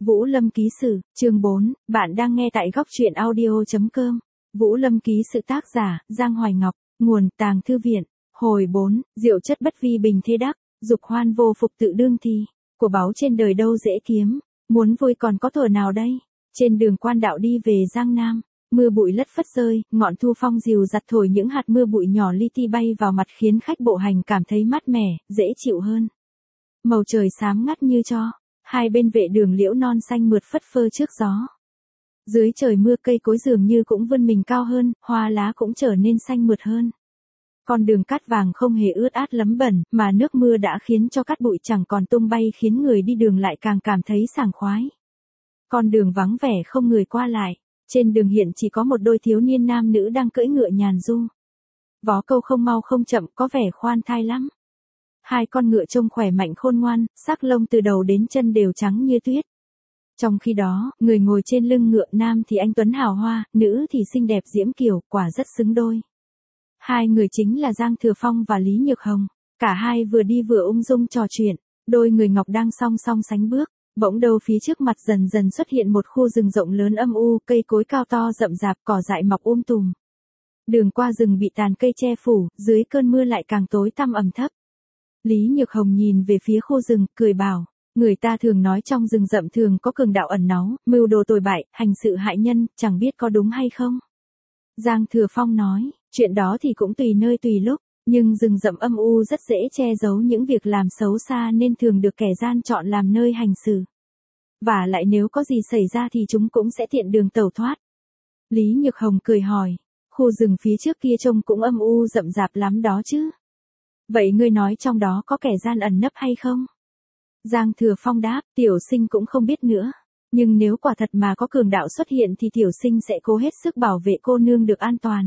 Vũ Lâm ký sự, chương 4, bạn đang nghe tại góc truyện audio.com. Vũ Lâm ký sự tác giả, Giang Hoài Ngọc, nguồn Tàng Thư Viện, hồi 4, diệu chất bất vi bình thế đắc, dục hoan vô phục tự đương thi, của báu trên đời đâu dễ kiếm, muốn vui còn có thuở nào đây, trên đường quan đạo đi về Giang Nam. Mưa bụi lất phất rơi, ngọn thu phong dìu dặt thổi những hạt mưa bụi nhỏ li ti bay vào mặt khiến khách bộ hành cảm thấy mát mẻ, dễ chịu hơn. Màu trời xám ngắt như tro, hai bên vệ đường liễu non xanh mượt phất phơ trước gió. Dưới trời mưa cây cối dường như cũng vươn mình cao hơn, hoa lá cũng trở nên xanh mượt hơn. Con đường cát vàng không hề ướt át lấm bẩn, mà nước mưa đã khiến cho cát bụi chẳng còn tung bay khiến người đi đường lại càng cảm thấy sảng khoái. Con đường vắng vẻ không người qua lại. Trên đường hiện chỉ có một đôi thiếu niên nam nữ đang cưỡi ngựa nhàn du. Vó câu không mau không chậm, có vẻ khoan thai lắm. Hai con ngựa trông khỏe mạnh khôn ngoan, sắc lông từ đầu đến chân đều trắng như tuyết. Trong khi đó, người ngồi trên lưng ngựa nam thì anh tuấn hào hoa, nữ thì xinh đẹp diễm kiều, quả rất xứng đôi. Hai người chính là Giang Thừa Phong và Lý Nhược Hồng. Cả hai vừa đi vừa ung dung trò chuyện, đôi người ngọc đang song song sánh bước. Bỗng đâu phía trước mặt dần dần xuất hiện một khu rừng rộng lớn âm u, cây cối cao to rậm rạp, cỏ dại mọc tùm. Đường qua rừng bị tàn cây che phủ, dưới cơn mưa lại càng tối tăm ẩm thấp. Lý Nhược Hồng nhìn về phía khu rừng, cười bảo, người ta thường nói trong rừng rậm thường có cường đạo ẩn náu, mưu đồ tồi bại, hành sự hại nhân, chẳng biết có đúng hay không. Giang Thừa Phong nói, chuyện đó thì cũng tùy nơi tùy lúc. Nhưng rừng rậm âm u rất dễ che giấu những việc làm xấu xa nên thường được kẻ gian chọn làm nơi hành xử. Và lại nếu có gì xảy ra thì chúng cũng sẽ tiện đường tẩu thoát. Lý Nhược Hồng cười hỏi, khu rừng phía trước kia trông cũng âm u rậm rạp lắm đó chứ. Vậy ngươi nói trong đó có kẻ gian ẩn nấp hay không? Giang Thừa Phong đáp, tiểu sinh cũng không biết nữa. Nhưng nếu quả thật mà có cường đạo xuất hiện thì tiểu sinh sẽ cố hết sức bảo vệ cô nương được an toàn.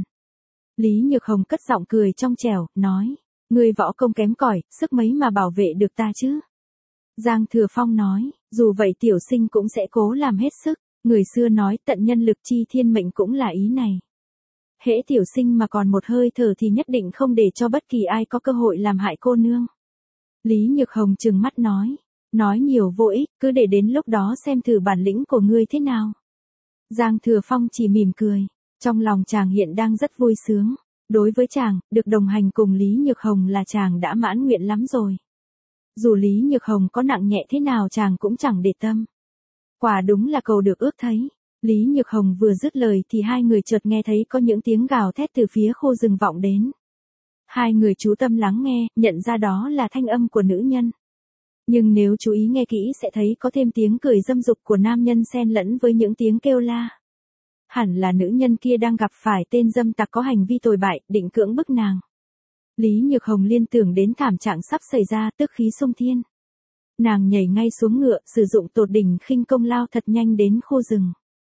Lý Nhược Hồng cất giọng cười trong trẻo, nói, ngươi võ công kém cỏi, sức mấy mà bảo vệ được ta chứ? Giang Thừa Phong nói, dù vậy tiểu sinh cũng sẽ cố làm hết sức, người xưa nói tận nhân lực chi thiên mệnh cũng là ý này. Hễ tiểu sinh mà còn một hơi thở thì nhất định không để cho bất kỳ ai có cơ hội làm hại cô nương. Lý Nhược Hồng trừng mắt nói nhiều vô ích, cứ để đến lúc đó xem thử bản lĩnh của ngươi thế nào. Giang Thừa Phong chỉ mỉm cười. Trong lòng chàng hiện đang rất vui sướng. Đối với chàng, được đồng hành cùng Lý Nhược Hồng là chàng đã mãn nguyện lắm rồi. Dù Lý Nhược Hồng có nặng nhẹ thế nào chàng cũng chẳng để tâm. Quả đúng là cầu được ước thấy. Lý Nhược Hồng vừa dứt lời thì hai người chợt nghe thấy có những tiếng gào thét từ phía khu rừng vọng đến. Hai người chú tâm lắng nghe, nhận ra đó là thanh âm của nữ nhân. Nhưng nếu chú ý nghe kỹ sẽ thấy có thêm tiếng cười dâm dục của nam nhân xen lẫn với những tiếng kêu la. Hẳn là nữ nhân kia đang gặp phải tên dâm tặc có hành vi tồi bại, định cưỡng bức nàng. Lý Nhược Hồng liên tưởng đến thảm trạng sắp xảy ra, tức khí xung thiên. Nàng nhảy ngay xuống ngựa, sử dụng tột đỉnh khinh công lao thật nhanh đến khu rừng.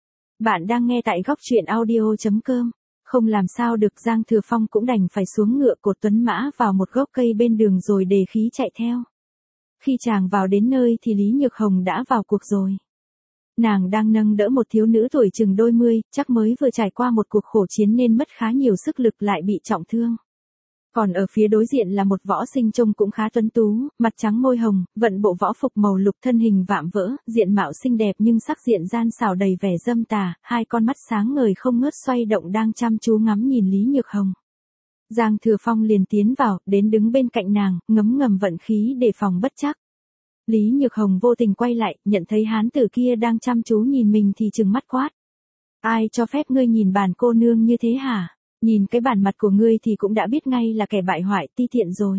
Bạn đang nghe tại góc truyện audio.com. Không làm sao được, Giang Thừa Phong cũng đành phải xuống ngựa cột tuấn mã vào một gốc cây bên đường rồi đề khí chạy theo. Khi chàng vào đến nơi thì Lý Nhược Hồng đã vào cuộc rồi. Nàng đang nâng đỡ một thiếu nữ tuổi chừng đôi mươi, chắc mới vừa trải qua một cuộc khổ chiến nên mất khá nhiều sức lực lại bị trọng thương. Còn ở phía đối diện là một võ sinh trông cũng khá tuấn tú, mặt trắng môi hồng, vận bộ võ phục màu lục thân hình vạm vỡ, diện mạo xinh đẹp nhưng sắc diện gian xảo đầy vẻ dâm tà, hai con mắt sáng ngời không ngớt xoay động đang chăm chú ngắm nhìn Lý Nhược Hồng. Giang Thừa Phong liền tiến vào, đến đứng bên cạnh nàng, ngấm ngầm vận khí để phòng bất trắc. Lý Nhược Hồng vô tình quay lại, nhận thấy hán tử kia đang chăm chú nhìn mình thì trừng mắt quát. Ai cho phép ngươi nhìn bản cô nương như thế hả? Nhìn cái bản mặt của ngươi thì cũng đã biết ngay là kẻ bại hoại ti tiện rồi.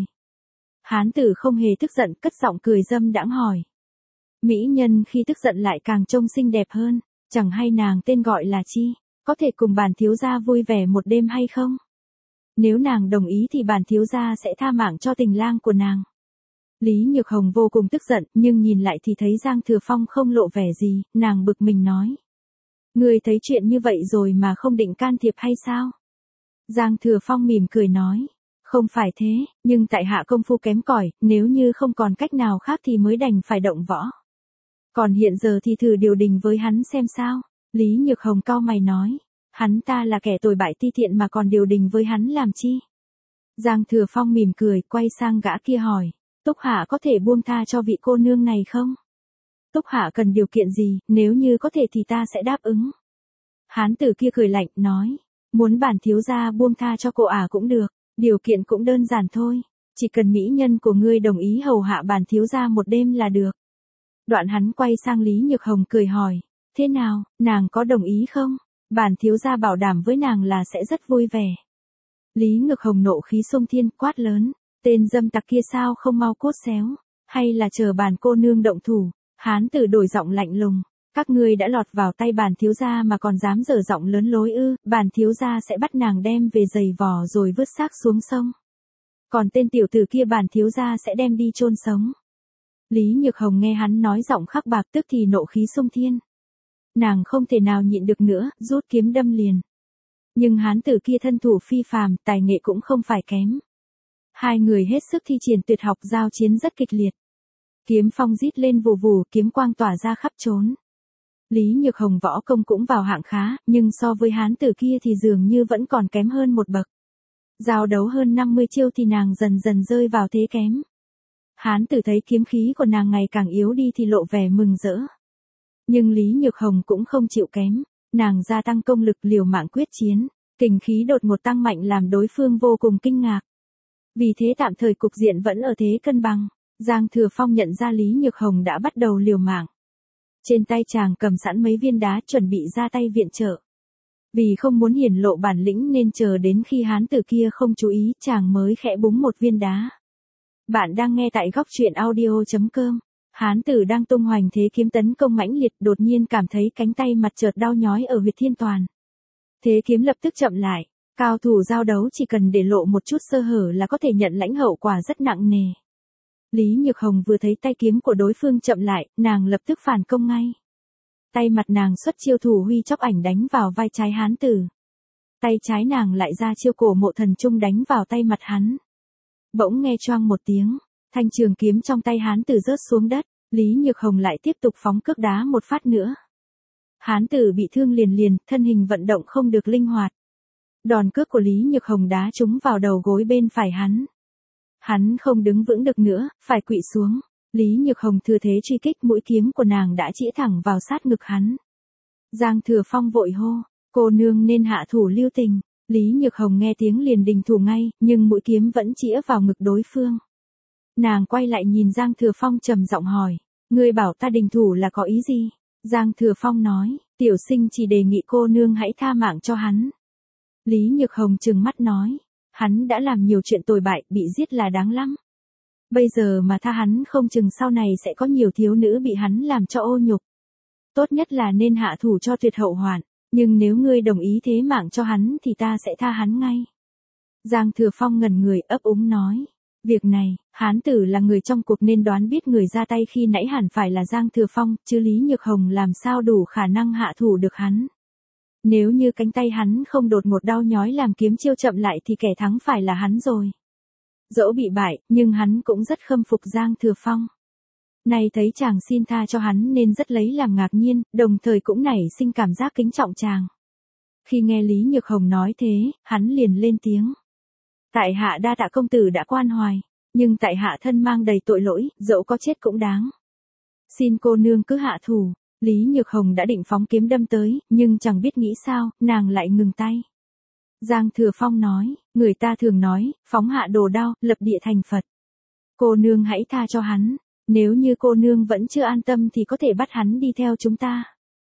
Hán tử không hề tức giận, cất giọng cười dâm đãng hỏi. Mỹ nhân khi tức giận lại càng trông xinh đẹp hơn, chẳng hay nàng tên gọi là chi, có thể cùng bản thiếu gia vui vẻ một đêm hay không? Nếu nàng đồng ý thì bản thiếu gia sẽ tha mạng cho tình lang của nàng. Lý Nhược Hồng vô cùng tức giận, nhưng nhìn lại thì thấy Giang Thừa Phong không lộ vẻ gì, nàng bực mình nói. Ngươi thấy chuyện như vậy rồi mà không định can thiệp hay sao? Giang Thừa Phong mỉm cười nói. Không phải thế, nhưng tại hạ công phu kém cỏi, nếu như không còn cách nào khác thì mới đành phải động võ. Còn hiện giờ thì thử điều đình với hắn xem sao. Lý Nhược Hồng cau mày nói. Hắn ta là kẻ tồi bại ti tiện mà còn điều đình với hắn làm chi? Giang Thừa Phong mỉm cười, quay sang gã kia hỏi. Túc Hạ có thể buông tha cho vị cô nương này không? Túc Hạ cần điều kiện gì, nếu như có thể thì ta sẽ đáp ứng. Hán tử kia cười lạnh, nói, muốn bản thiếu gia buông tha cho cô cũng được, điều kiện cũng đơn giản thôi, chỉ cần mỹ nhân của ngươi đồng ý hầu hạ bản thiếu gia một đêm là được. Đoạn hắn quay sang Lý Nhược Hồng cười hỏi, thế nào, nàng có đồng ý không? Bản thiếu gia bảo đảm với nàng là sẽ rất vui vẻ. Lý Nhược Hồng nộ khí xông thiên, quát lớn, tên dâm tặc kia sao không mau cốt xéo, hay là chờ bản cô nương động thủ? Hán tử đổi giọng lạnh lùng, các ngươi đã lọt vào tay bản thiếu gia mà còn dám dở giọng lớn lối ư? Bản thiếu gia sẽ bắt nàng đem về giày vò rồi vứt xác xuống sông. Còn tên tiểu tử kia bản thiếu gia sẽ đem đi chôn sống. Lý Nhược Hồng nghe hắn nói giọng khắc bạc tức thì nộ khí xông thiên. Nàng không thể nào nhịn được nữa, rút kiếm đâm liền. Nhưng hán tử kia thân thủ phi phàm, tài nghệ cũng không phải kém. Hai người hết sức thi triển tuyệt học, giao chiến rất kịch liệt. Kiếm phong rít lên vù vù, kiếm quang tỏa ra khắp trốn. Lý Nhược Hồng võ công cũng vào hạng khá, nhưng so với hán tử kia thì dường như vẫn còn kém hơn một bậc. Giao đấu hơn 50 chiêu thì nàng dần dần rơi vào thế kém. Hán tử thấy kiếm khí của nàng ngày càng yếu đi thì lộ vẻ mừng rỡ. Nhưng Lý Nhược Hồng cũng không chịu kém, nàng gia tăng công lực liều mạng quyết chiến, kình khí đột ngột tăng mạnh làm đối phương vô cùng kinh ngạc. Vì thế tạm thời cục diện vẫn ở thế cân bằng, Giang Thừa Phong nhận ra Lý Nhược Hồng đã bắt đầu liều mạng. Trên tay chàng cầm sẵn mấy viên đá chuẩn bị ra tay viện trợ. Vì không muốn hiển lộ bản lĩnh nên chờ đến khi hán tử kia không chú ý chàng mới khẽ búng một viên đá. Bạn đang nghe tại góc truyện audio.com. Hán tử đang tung hoành thế kiếm tấn công mãnh liệt, đột nhiên cảm thấy cánh tay mặt chợt đau nhói ở huyệt thiên toàn. Thế kiếm lập tức chậm lại, cao thủ giao đấu chỉ cần để lộ một chút sơ hở là có thể nhận lãnh hậu quả rất nặng nề. Lý Nhược Hồng vừa thấy tay kiếm của đối phương chậm lại, nàng lập tức phản công ngay. Tay mặt nàng xuất chiêu thủ huy chóc ảnh đánh vào vai trái hán tử. Tay trái nàng lại ra chiêu cổ mộ thần trung đánh vào tay mặt hắn. Bỗng nghe choang một tiếng, thanh trường kiếm trong tay hán tử rớt xuống đất, Lý Nhược Hồng lại tiếp tục phóng cước đá một phát nữa. Hán tử bị thương liền, thân hình vận động không được linh hoạt. Đòn cước của Lý Nhược Hồng đá trúng vào đầu gối bên phải hắn. Hắn không đứng vững được nữa, phải quỵ xuống. Lý Nhược Hồng thừa thế truy kích, mũi kiếm của nàng đã chĩa thẳng vào sát ngực hắn. Giang Thừa Phong vội hô, cô nương nên hạ thủ lưu tình. Lý Nhược Hồng nghe tiếng liền đình thủ ngay, nhưng mũi kiếm vẫn chĩa vào ngực đối phương. Nàng quay lại nhìn Giang Thừa Phong trầm giọng hỏi, ngươi bảo ta đình thủ là có ý gì? Giang Thừa Phong nói, tiểu sinh chỉ đề nghị cô nương hãy tha mạng cho hắn. Lý Nhược Hồng trừng mắt nói, hắn đã làm nhiều chuyện tồi bại, bị giết là đáng lắm. Bây giờ mà tha hắn không chừng sau này sẽ có nhiều thiếu nữ bị hắn làm cho ô nhục. Tốt nhất là nên hạ thủ cho tuyệt hậu hoạn, nhưng nếu ngươi đồng ý thế mạng cho hắn thì ta sẽ tha hắn ngay. Giang Thừa Phong ngẩn người ấp úng nói, việc này, hán tử là người trong cuộc nên đoán biết người ra tay khi nãy hẳn phải là Giang Thừa Phong, chứ Lý Nhược Hồng làm sao đủ khả năng hạ thủ được hắn. Nếu như cánh tay hắn không đột ngột đau nhói làm kiếm chiêu chậm lại thì kẻ thắng phải là hắn rồi. Dẫu bị bại, nhưng hắn cũng rất khâm phục Giang Thừa Phong. Nay thấy chàng xin tha cho hắn nên rất lấy làm ngạc nhiên, đồng thời cũng nảy sinh cảm giác kính trọng chàng. Khi nghe Lý Nhược Hồng nói thế, hắn liền lên tiếng. Tại hạ đa tạ công tử đã quan hoài, nhưng tại hạ thân mang đầy tội lỗi, dẫu có chết cũng đáng. Xin cô nương cứ hạ thủ. Lý Nhược Hồng đã định phóng kiếm đâm tới, nhưng chẳng biết nghĩ sao, nàng lại ngừng tay. Giang Thừa Phong nói, người ta thường nói, phóng hạ đồ đao, lập địa thành Phật. Cô nương hãy tha cho hắn, nếu như cô nương vẫn chưa an tâm thì có thể bắt hắn đi theo chúng ta.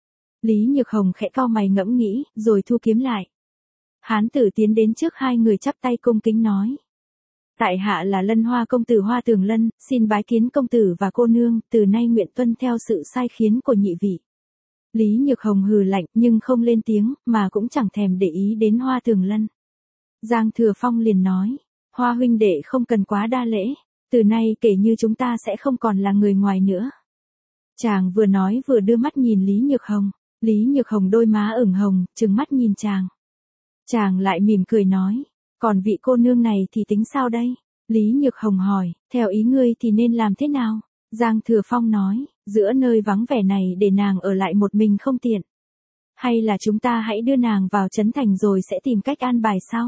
Lý Nhược Hồng khẽ cau mày ngẫm nghĩ, rồi thu kiếm lại. Hán tử tiến đến trước hai người chắp tay cung kính nói. Tại hạ là Lân Hoa công tử Hoa Tường Lân, xin bái kiến công tử và cô nương, từ nay nguyện tuân theo sự sai khiến của nhị vị. Lý Nhược Hồng hừ lạnh nhưng không lên tiếng, mà cũng chẳng thèm để ý đến Hoa Tường Lân. Giang Thừa Phong liền nói, Hoa huynh đệ không cần quá đa lễ, từ nay kể như chúng ta sẽ không còn là người ngoài nữa. Chàng vừa nói vừa đưa mắt nhìn Lý Nhược Hồng, Lý Nhược Hồng đôi má ửng hồng, trừng mắt nhìn chàng. Chàng lại mỉm cười nói, còn vị cô nương này thì tính sao đây? Lý Nhược Hồng hỏi, theo ý ngươi thì nên làm thế nào? Giang Thừa Phong nói, giữa nơi vắng vẻ này để nàng ở lại một mình không tiện. Hay là chúng ta hãy đưa nàng vào trấn thành rồi sẽ tìm cách an bài sau?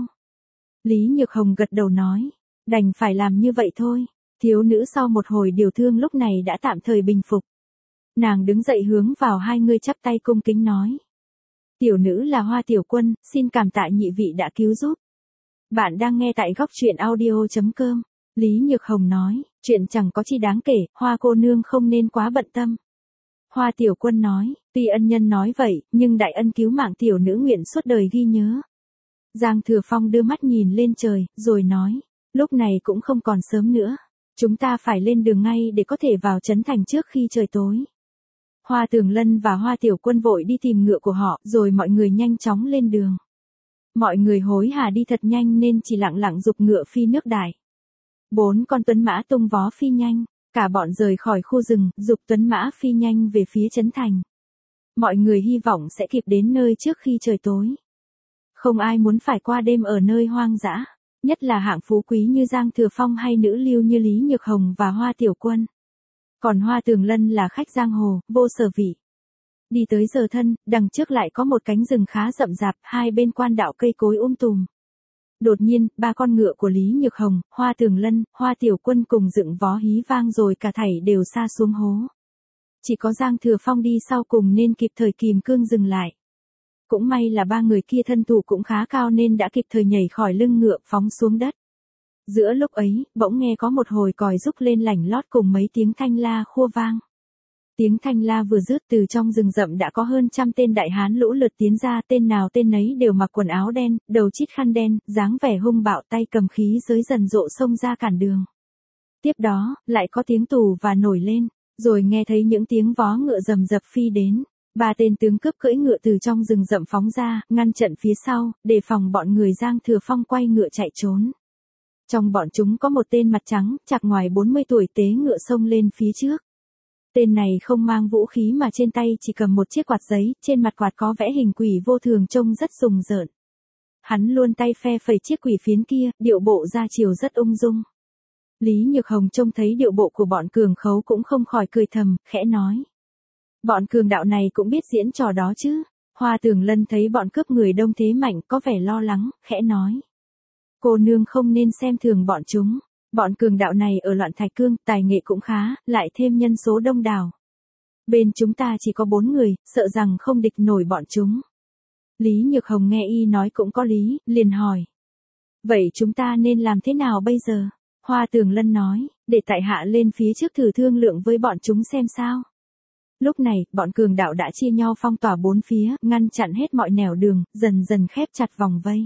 Lý Nhược Hồng gật đầu nói, đành phải làm như vậy thôi. Thiếu nữ sau một hồi điều thương lúc này đã tạm thời bình phục. Nàng đứng dậy hướng vào hai người chắp tay cung kính nói. Tiểu nữ là Hoa Tiểu Quân, xin cảm tạ nhị vị đã cứu giúp. Bạn đang nghe tại góc truyện audio.com. Lý Nhược Hồng nói, chuyện chẳng có chi đáng kể, Hoa cô nương không nên quá bận tâm. Hoa Tiểu Quân nói, tuy ân nhân nói vậy, nhưng đại ân cứu mạng tiểu nữ nguyện suốt đời ghi nhớ. Giang Thừa Phong đưa mắt nhìn lên trời, rồi nói, lúc này cũng không còn sớm nữa. Chúng ta phải lên đường ngay để có thể vào trấn thành trước khi trời tối. Hoa Tường Lân và Hoa Tiểu Quân vội đi tìm ngựa của họ, rồi mọi người nhanh chóng lên đường. Mọi người hối hả đi thật nhanh nên chỉ lặng lặng giục ngựa phi nước đại. 4 con tuấn mã tung vó phi nhanh, cả bọn rời khỏi khu rừng, giục tuấn mã phi nhanh về phía trấn thành. Mọi người hy vọng sẽ kịp đến nơi trước khi trời tối. Không ai muốn phải qua đêm ở nơi hoang dã, nhất là hạng phú quý như Giang Thừa Phong hay nữ lưu như Lý Nhược Hồng và Hoa Tiểu Quân. Còn Hoa Tường Lân là khách giang hồ, vô sở vị. Đi tới giờ thân, đằng trước lại có một cánh rừng khá rậm rạp, hai bên quan đạo cây cối tùm. Đột nhiên, 3 con ngựa của Lý Nhược Hồng, Hoa Tường Lân, Hoa Tiểu Quân cùng dựng vó hí vang rồi cả thảy đều sa xuống hố. Chỉ có Giang Thừa Phong đi sau cùng nên kịp thời kìm cương dừng lại. Cũng may là 3 người kia thân thủ cũng khá cao nên đã kịp thời nhảy khỏi lưng ngựa phóng xuống đất. Giữa lúc ấy, bỗng nghe có một hồi còi rúc lên lảnh lót cùng mấy tiếng thanh la khua vang. Tiếng thanh la vừa dứt, từ trong rừng rậm đã có hơn 100 tên đại hán lũ lượt tiến ra, tên nào tên nấy đều mặc quần áo đen, đầu chít khăn đen, dáng vẻ hung bạo, tay cầm khí giới dần rộ xông ra cản đường. Tiếp đó, lại có tiếng tù và nổi lên, rồi nghe thấy những tiếng vó ngựa rầm rập phi đến. 3 tên tướng cướp cưỡi ngựa từ trong rừng rậm phóng ra, ngăn trận phía sau, đề phòng bọn người Giang Thừa Phong quay ngựa chạy trốn. Trong bọn chúng có một tên mặt trắng, chạc ngoài 40 tuổi tế ngựa xông lên phía trước. Tên này không mang vũ khí mà trên tay chỉ cầm một chiếc quạt giấy, trên mặt quạt có vẽ hình quỷ vô thường trông rất rùng rợn. Hắn luôn tay phe phẩy chiếc quỷ phiến kia, điệu bộ ra chiều rất ung dung. Lý Nhược Hồng trông thấy điệu bộ của bọn cường khấu cũng không khỏi cười thầm, khẽ nói. Bọn cường đạo này cũng biết diễn trò đó chứ. Hoa Tường Lân thấy bọn cướp người đông thế mạnh có vẻ lo lắng, khẽ nói. Cô nương không nên xem thường bọn chúng. Bọn cường đạo này ở Loạn Thạch Cương, tài nghệ cũng khá, lại thêm nhân số đông đảo. Bên chúng ta chỉ có 4 người, sợ rằng không địch nổi bọn chúng. Lý Nhược Hồng nghe y nói cũng có lý, liền hỏi. Vậy chúng ta nên làm thế nào bây giờ? Hoa Tường Lân nói, để tại hạ lên phía trước thử thương lượng với bọn chúng xem sao. Lúc này, bọn cường đạo đã chia nhau phong tỏa 4 phía, ngăn chặn hết mọi nẻo đường, dần dần khép chặt vòng vây.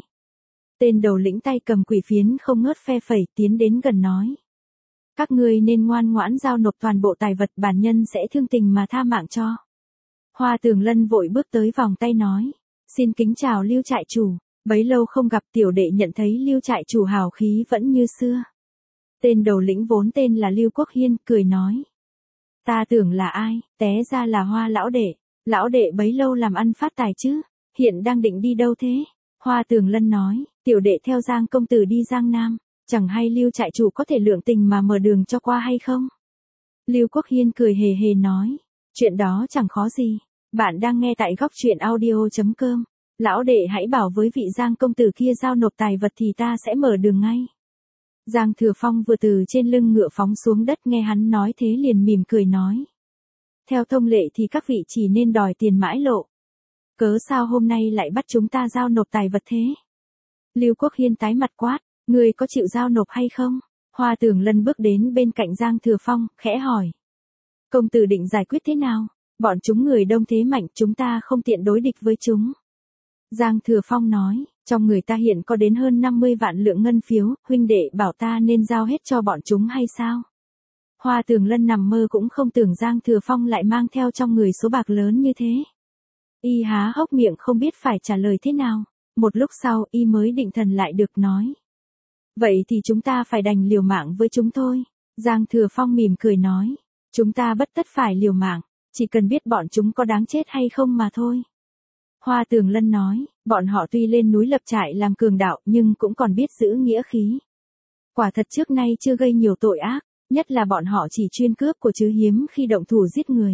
Tên đầu lĩnh tay cầm quỷ phiến không ngớt phe phẩy tiến đến gần nói. Các ngươi nên ngoan ngoãn giao nộp toàn bộ tài vật, bản nhân sẽ thương tình mà tha mạng cho. Hoa Tường Lân vội bước tới vòng tay nói. Xin kính chào Lưu trại chủ, bấy lâu không gặp, tiểu đệ nhận thấy Lưu trại chủ hào khí vẫn như xưa. Tên đầu lĩnh vốn tên là Lưu Quốc Hiên, cười nói. Ta tưởng là ai, té ra là Hoa lão đệ bấy lâu làm ăn phát tài chứ, hiện đang định đi đâu thế? Hoa Tường Lân nói, tiểu đệ theo Giang công tử đi Giang Nam, chẳng hay Lưu trại chủ có thể lượng tình mà mở đường cho qua hay không? Lưu Quốc Hiên cười hề hề nói, chuyện đó chẳng khó gì, bạn đang nghe tại góc truyện audio.com, lão đệ hãy bảo với vị Giang công tử kia giao nộp tài vật thì ta sẽ mở đường ngay. Giang Thừa Phong vừa từ trên lưng ngựa phóng xuống đất, nghe hắn nói thế liền mỉm cười nói. Theo thông lệ thì các vị chỉ nên đòi tiền mãi lộ. Cớ sao hôm nay lại bắt chúng ta giao nộp tài vật thế? Lưu Quốc Hiên tái mặt quát, ngươi có chịu giao nộp hay không? Hoa Tường Lân bước đến bên cạnh Giang Thừa Phong, khẽ hỏi. Công tử định giải quyết thế nào? Bọn chúng người đông thế mạnh, chúng ta không tiện đối địch với chúng. Giang Thừa Phong nói, trong người ta hiện có đến hơn 50 vạn lượng ngân phiếu, huynh đệ bảo ta nên giao hết cho bọn chúng hay sao? Hoa Tường Lân nằm mơ cũng không tưởng Giang Thừa Phong lại mang theo trong người số bạc lớn như thế. Y há hốc miệng không biết phải trả lời thế nào. Một lúc sau, y mới định thần lại được nói. Vậy thì chúng ta phải đành liều mạng với chúng thôi. Giang Thừa Phong mỉm cười nói. Chúng ta bất tất phải liều mạng, chỉ cần biết bọn chúng có đáng chết hay không mà thôi. Hoa Tường Lân nói, bọn họ tuy lên núi lập trại làm cường đạo nhưng cũng còn biết giữ nghĩa khí. Quả thật trước nay chưa gây nhiều tội ác, nhất là bọn họ chỉ chuyên cướp của chứ hiếm khi động thủ giết người.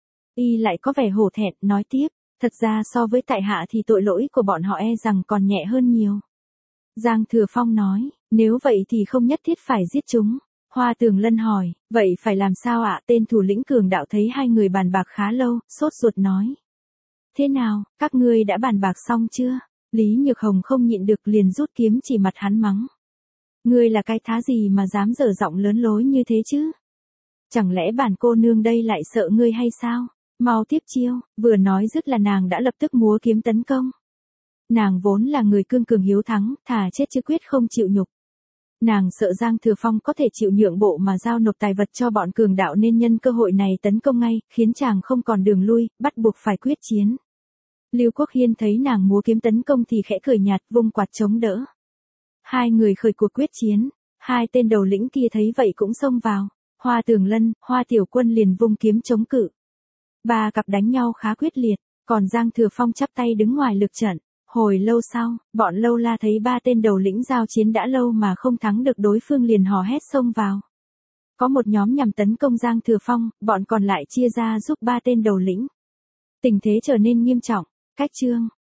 Y lại có vẻ hổ thẹn, nói tiếp, thật ra so với tại hạ thì tội lỗi của bọn họ e rằng còn nhẹ hơn nhiều. Giang Thừa Phong nói, nếu vậy thì không nhất thiết phải giết chúng. Hoa Tường Lân hỏi, vậy phải làm sao ạ? Tên thủ lĩnh cường đạo thấy hai người bàn bạc khá lâu, sốt ruột nói. Thế nào, các ngươi đã bàn bạc xong chưa? Lý Nhược Hồng không nhịn được liền rút kiếm chỉ mặt hắn mắng. Ngươi là cái thá gì mà dám dở giọng lớn lối như thế chứ? Chẳng lẽ bản cô nương đây lại sợ ngươi hay sao? Mau tiếp chiêu, vừa nói dứt là nàng đã lập tức múa kiếm tấn công. Nàng vốn là người cương cường hiếu thắng, thà chết chứ quyết không chịu nhục. Nàng sợ Giang Thừa Phong có thể chịu nhượng bộ mà giao nộp tài vật cho bọn cường đạo nên nhân cơ hội này tấn công ngay, khiến chàng không còn đường lui, bắt buộc phải quyết chiến. Lưu Quốc Hiên thấy nàng múa kiếm tấn công thì khẽ cười nhạt, vung quạt chống đỡ. Hai người khởi cuộc quyết chiến, hai tên đầu lĩnh kia thấy vậy cũng xông vào. Hoa Tường Lân, Hoa Tiểu Quân liền vung kiếm chống cự. Ba cặp đánh nhau khá quyết liệt, còn Giang Thừa Phong chắp tay đứng ngoài lực trận. Hồi lâu sau, bọn Lâu La thấy ba tên đầu lĩnh giao chiến đã lâu mà không thắng được đối phương liền hò hét xông vào. Có một nhóm nhằm tấn công Giang Thừa Phong, bọn còn lại chia ra giúp ba tên đầu lĩnh. Tình thế trở nên nghiêm trọng, cách chương.